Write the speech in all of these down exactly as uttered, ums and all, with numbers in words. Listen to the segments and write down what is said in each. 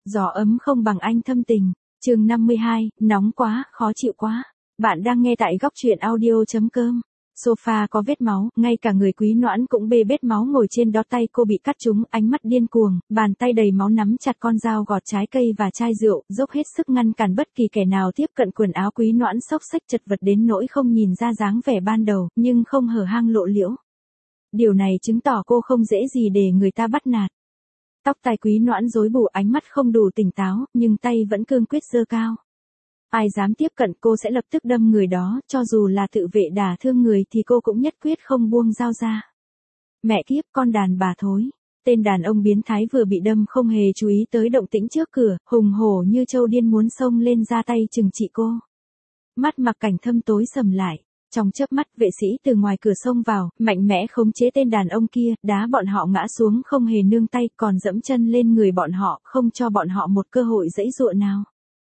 Gió ấm không bằng anh thâm tình. Chương năm mươi hai, nóng quá, khó chịu quá. Bạn đang nghe tại góc truyện audio chấm com. Sofa có vết máu, ngay cả người Quý Noãn cũng bê bết máu ngồi trên đó, tay cô bị cắt trúng, ánh mắt điên cuồng, bàn tay đầy máu nắm chặt con dao gọt trái cây và chai rượu, dốc hết sức ngăn cản bất kỳ kẻ nào tiếp cận quần áo Quý Noãn, xốc xếch chật vật đến nỗi không nhìn ra dáng vẻ ban đầu, nhưng không hở hang lộ liễu. Điều này chứng tỏ cô không dễ gì để người ta bắt nạt. Tóc tai Quý Noãn rối bù, ánh mắt không đủ tỉnh táo, nhưng tay vẫn cương quyết giơ cao. Ai dám tiếp cận cô sẽ lập tức đâm người đó, cho dù là tự vệ đả thương người thì cô cũng nhất quyết không buông dao ra. Mẹ kiếp, con đàn bà thối. Tên đàn ông biến thái vừa bị đâm không hề chú ý tới động tĩnh trước cửa, hùng hổ như trâu điên muốn xông lên ra tay trừng trị cô. Mắt Mặc Cảnh Thâm tối sầm lại. Trong chớp mắt, vệ sĩ từ ngoài cửa xông vào, mạnh mẽ khống chế tên đàn ông kia, đá bọn họ ngã xuống không hề nương tay, còn dẫm chân lên người bọn họ, không cho bọn họ một cơ hội giãy giụa nào.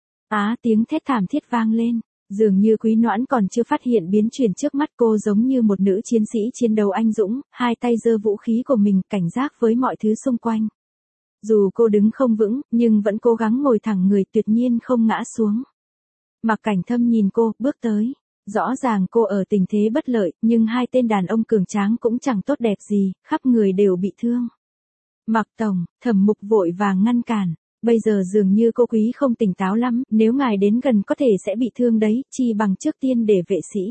Á, tiếng thét thảm thiết vang lên, dường như Quý Noãn còn chưa phát hiện biến chuyển trước mắt cô, giống như một nữ chiến sĩ chiến đấu anh dũng, hai tay giơ vũ khí của mình, cảnh giác với mọi thứ xung quanh. Dù cô đứng không vững, nhưng vẫn cố gắng ngồi thẳng người, tuyệt nhiên không ngã xuống. Mặc Cảnh Thâm nhìn cô, bước tới. Rõ ràng cô ở tình thế bất lợi, nhưng hai tên đàn ông cường tráng cũng chẳng tốt đẹp gì, khắp người đều bị thương. Mặc tổng, Thẩm Mục vội vàng ngăn cản. Bây giờ dường như cô Quý không tỉnh táo lắm, nếu ngài đến gần có thể sẽ bị thương đấy, chi bằng trước tiên để vệ sĩ.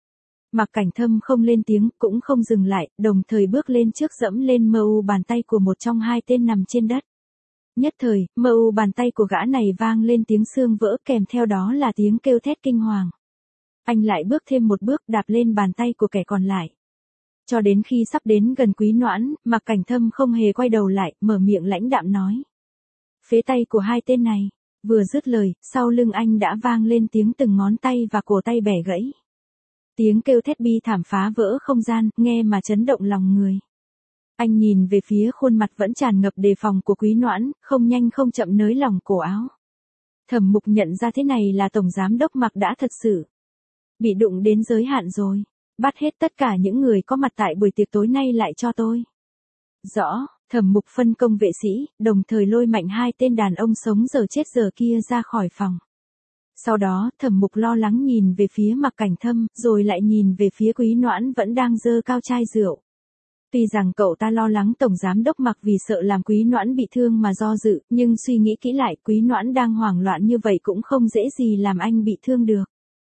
Mặc Cảnh Thâm không lên tiếng, cũng không dừng lại, đồng thời bước lên trước dẫm lên mờ u bàn tay của một trong hai tên nằm trên đất. Nhất thời, mờ u bàn tay của gã này vang lên tiếng xương vỡ, kèm theo đó là tiếng kêu thét kinh hoàng. Anh lại bước thêm một bước, đạp lên bàn tay của kẻ còn lại. Cho đến khi sắp đến gần Quý Noãn, Mặc Cảnh Thâm không hề quay đầu lại, mở miệng lãnh đạm nói. Phế tay của hai tên này. Vừa dứt lời, sau lưng anh đã vang lên tiếng từng ngón tay và cổ tay bẻ gãy. Tiếng kêu thét bi thảm phá vỡ không gian, nghe mà chấn động lòng người. Anh nhìn về phía khuôn mặt vẫn tràn ngập đề phòng của Quý Noãn, không nhanh không chậm nới lỏng cổ áo. Thẩm Mục nhận ra thế này là Tổng Giám Đốc Mặc đã thật sự bị đụng đến giới hạn rồi. Bắt hết tất cả những người có mặt tại buổi tiệc tối nay lại cho tôi. Rõ, Thẩm Mục phân công vệ sĩ, đồng thời lôi mạnh hai tên đàn ông sống giờ chết giờ kia ra khỏi phòng. Sau đó, Thẩm Mục lo lắng nhìn về phía Mặc Cảnh Thâm, rồi lại nhìn về phía Quý Noãn vẫn đang giơ cao chai rượu. Tuy rằng cậu ta lo lắng Tổng Giám Đốc Mặc vì sợ làm Quý Noãn bị thương mà do dự, nhưng suy nghĩ kỹ lại, Quý Noãn đang hoảng loạn như vậy cũng không dễ gì làm anh bị thương được.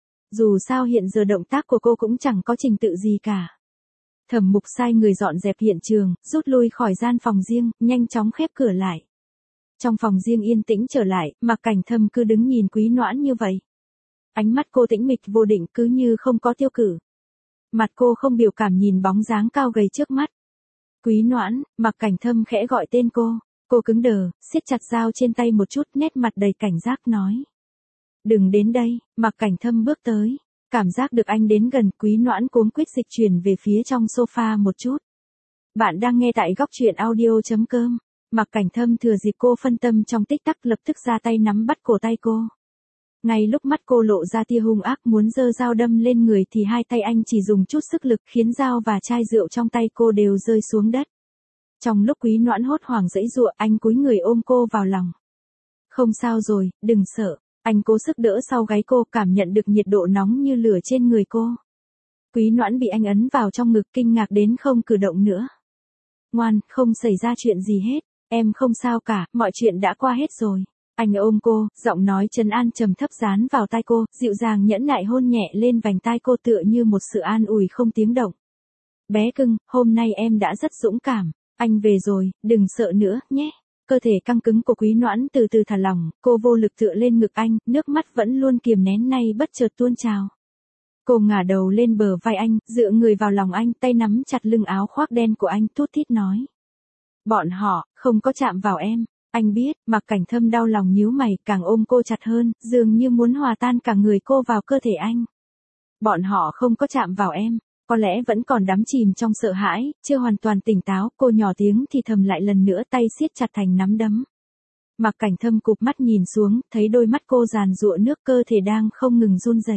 Dù sao hiện giờ động tác của cô cũng chẳng có trình tự gì cả. Thẩm Mục sai người dọn dẹp hiện trường, rút lui khỏi gian phòng riêng, nhanh chóng khép cửa lại. Trong phòng riêng yên tĩnh trở lại, Mặc Cảnh Thâm cứ đứng nhìn Quý Noãn như vậy. Ánh mắt cô tĩnh mịch vô định, cứ như không có tiêu cử. Mặt cô không biểu cảm nhìn bóng dáng cao gầy trước mắt. Quý Noãn, Mặc Cảnh Thâm khẽ gọi tên cô. Cô cứng đờ, siết chặt dao trên tay một chút, nét mặt đầy cảnh giác nói. Đừng đến đây. Mặc Cảnh Thâm bước tới. Cảm giác được anh đến gần, Quý Noãn cuống quýt dịch chuyển về phía trong sofa một chút. Bạn đang nghe tại góc truyện audio chấm com. Mặc Cảnh Thâm thừa dịp cô phân tâm trong tích tắc lập tức ra tay nắm bắt cổ tay cô. Ngay lúc mắt cô lộ ra tia hung ác muốn giơ dao đâm lên người thì hai tay anh chỉ dùng chút sức lực khiến dao và chai rượu trong tay cô đều rơi xuống đất. Trong lúc Quý Noãn hốt hoảng giãy giụa, anh cúi người ôm cô vào lòng. Không sao rồi, đừng sợ. Anh cố sức đỡ sau gáy cô, cảm nhận được nhiệt độ nóng như lửa trên người cô. Quý Noãn bị anh ấn vào trong ngực, kinh ngạc đến không cử động nữa. Ngoan, không xảy ra chuyện gì hết, em không sao cả, mọi chuyện đã qua hết rồi. Anh ôm cô, giọng nói trấn an trầm thấp dán vào tai cô, dịu dàng nhẫn nại hôn nhẹ lên vành tai cô tựa như một sự an ủi không tiếng động. Bé cưng, hôm nay em đã rất dũng cảm, anh về rồi, đừng sợ nữa, nhé. Cơ thể căng cứng của Quý Noãn từ từ thả lỏng, cô vô lực tựa lên ngực anh, nước mắt vẫn luôn kiềm nén nay bất chợt tuôn trào. Cô ngả đầu lên bờ vai anh, dựa người vào lòng anh, tay nắm chặt lưng áo khoác đen của anh, thút thít nói. Bọn họ, không có chạm vào em. Anh biết. Mặc Cảnh Thâm đau lòng nhíu mày, càng ôm cô chặt hơn, dường như muốn hòa tan cả người cô vào cơ thể anh. Bọn họ không có chạm vào em. Có lẽ vẫn còn đắm chìm trong sợ hãi, chưa hoàn toàn tỉnh táo, cô nhỏ tiếng thì thầm lại lần nữa, tay siết chặt thành nắm đấm. Mặc Cảnh Thâm cụp mắt nhìn xuống, thấy đôi mắt cô giàn giụa nước, cơ thể đang không ngừng run rẩy.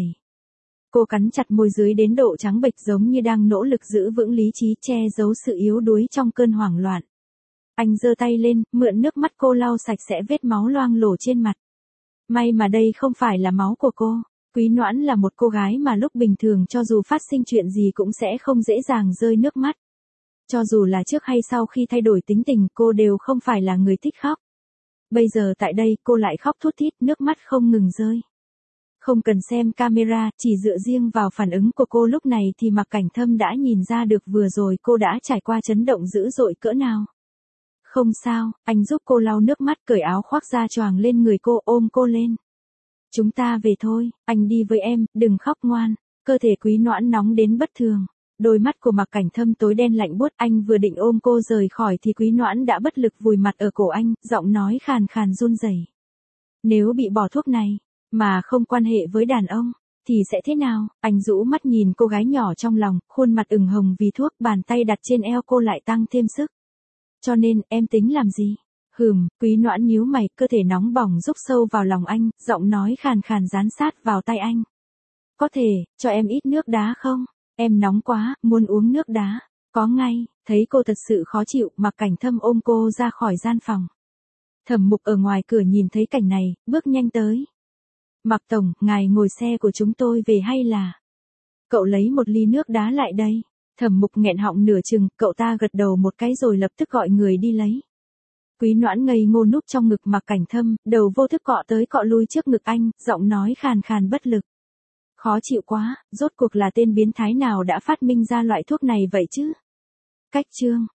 Cô cắn chặt môi dưới đến độ trắng bệch, giống như đang nỗ lực giữ vững lý trí, che giấu sự yếu đuối trong cơn hoảng loạn. Anh giơ tay lên, mượn nước mắt cô lau sạch sẽ vết máu loang lổ trên mặt. May mà đây không phải là máu của cô. Quý Noãn là một cô gái mà lúc bình thường cho dù phát sinh chuyện gì cũng sẽ không dễ dàng rơi nước mắt. Cho dù là trước hay sau khi thay đổi tính tình cô đều không phải là người thích khóc. Bây giờ tại đây cô lại khóc thút thít, nước mắt không ngừng rơi. Không cần xem camera, chỉ dựa riêng vào phản ứng của cô lúc này thì Mạc Cảnh Thâm đã nhìn ra được vừa rồi cô đã trải qua chấn động dữ dội cỡ nào. Không sao, anh giúp cô lau nước mắt, cởi áo khoác ra choàng lên người cô, ôm cô lên. Chúng ta về thôi, anh đi với em, đừng khóc ngoan. Cơ thể Quý Noãn nóng đến bất thường. Đôi mắt của Mạc Cảnh Thâm tối đen lạnh buốt, anh vừa định ôm cô rời khỏi thì Quý Noãn đã bất lực vùi mặt ở cổ anh, giọng nói khàn khàn run rẩy. Nếu bị bỏ thuốc này, mà không quan hệ với đàn ông, thì sẽ thế nào? Anh rũ mắt nhìn cô gái nhỏ trong lòng, khuôn mặt ửng hồng vì thuốc, bàn tay đặt trên eo cô lại tăng thêm sức. Cho nên, em tính làm gì? Hừm, Quý Noãn nhíu mày, cơ thể nóng bỏng rúc sâu vào lòng anh, giọng nói khàn khàn dán sát vào tay anh. Có thể, cho em ít nước đá không? Em nóng quá, muốn uống nước đá. Có ngay, thấy cô thật sự khó chịu, Mạc Cảnh Thâm ôm cô ra khỏi gian phòng. Thẩm Mục ở ngoài cửa nhìn thấy cảnh này, bước nhanh tới. Mạc Tổng, ngài ngồi xe của chúng tôi về hay là? Cậu lấy một ly nước đá lại đây. Thẩm Mục nghẹn họng nửa chừng, cậu ta gật đầu một cái rồi lập tức gọi người đi lấy. Quý Noãn ngây ngô núp trong ngực Mạc Cảnh Thâm, đầu vô thức cọ tới cọ lui trước ngực anh, giọng nói khàn khàn bất lực. Khó chịu quá, rốt cuộc là tên biến thái nào đã phát minh ra loại thuốc này vậy chứ? Cách chương